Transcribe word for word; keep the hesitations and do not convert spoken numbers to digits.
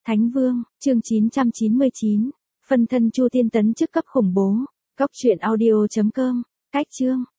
Thánh Vương, chương chín trăm chín mươi chín. Phân thân Chu Thiên tấn chức cấp khủng bố. Cốc truyện audio chấm com. Cách chương.